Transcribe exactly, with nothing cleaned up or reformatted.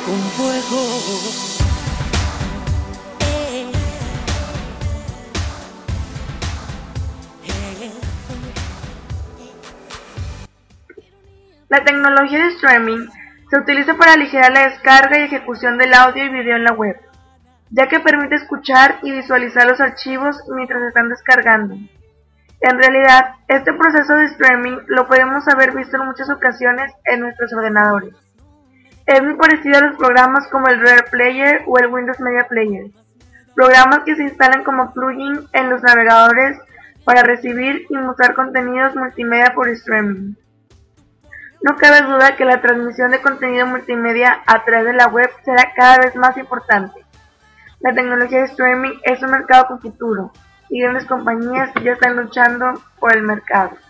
con fuego. Eh, eh. La tecnología de streaming se utiliza para aligerar la descarga y ejecución del audio y video en la web, ya que permite escuchar y visualizar los archivos mientras están descargando. En realidad, este proceso de streaming lo podemos haber visto en muchas ocasiones en nuestros ordenadores. Es muy parecido a los programas como el Rare Player o el Windows Media Player, programas que se instalan como plugin en los navegadores para recibir y mostrar contenidos multimedia por streaming. No cabe duda que la transmisión de contenido multimedia a través de la web será cada vez más importante. La tecnología de streaming es un mercado con futuro, y grandes compañías ya están luchando por el mercado.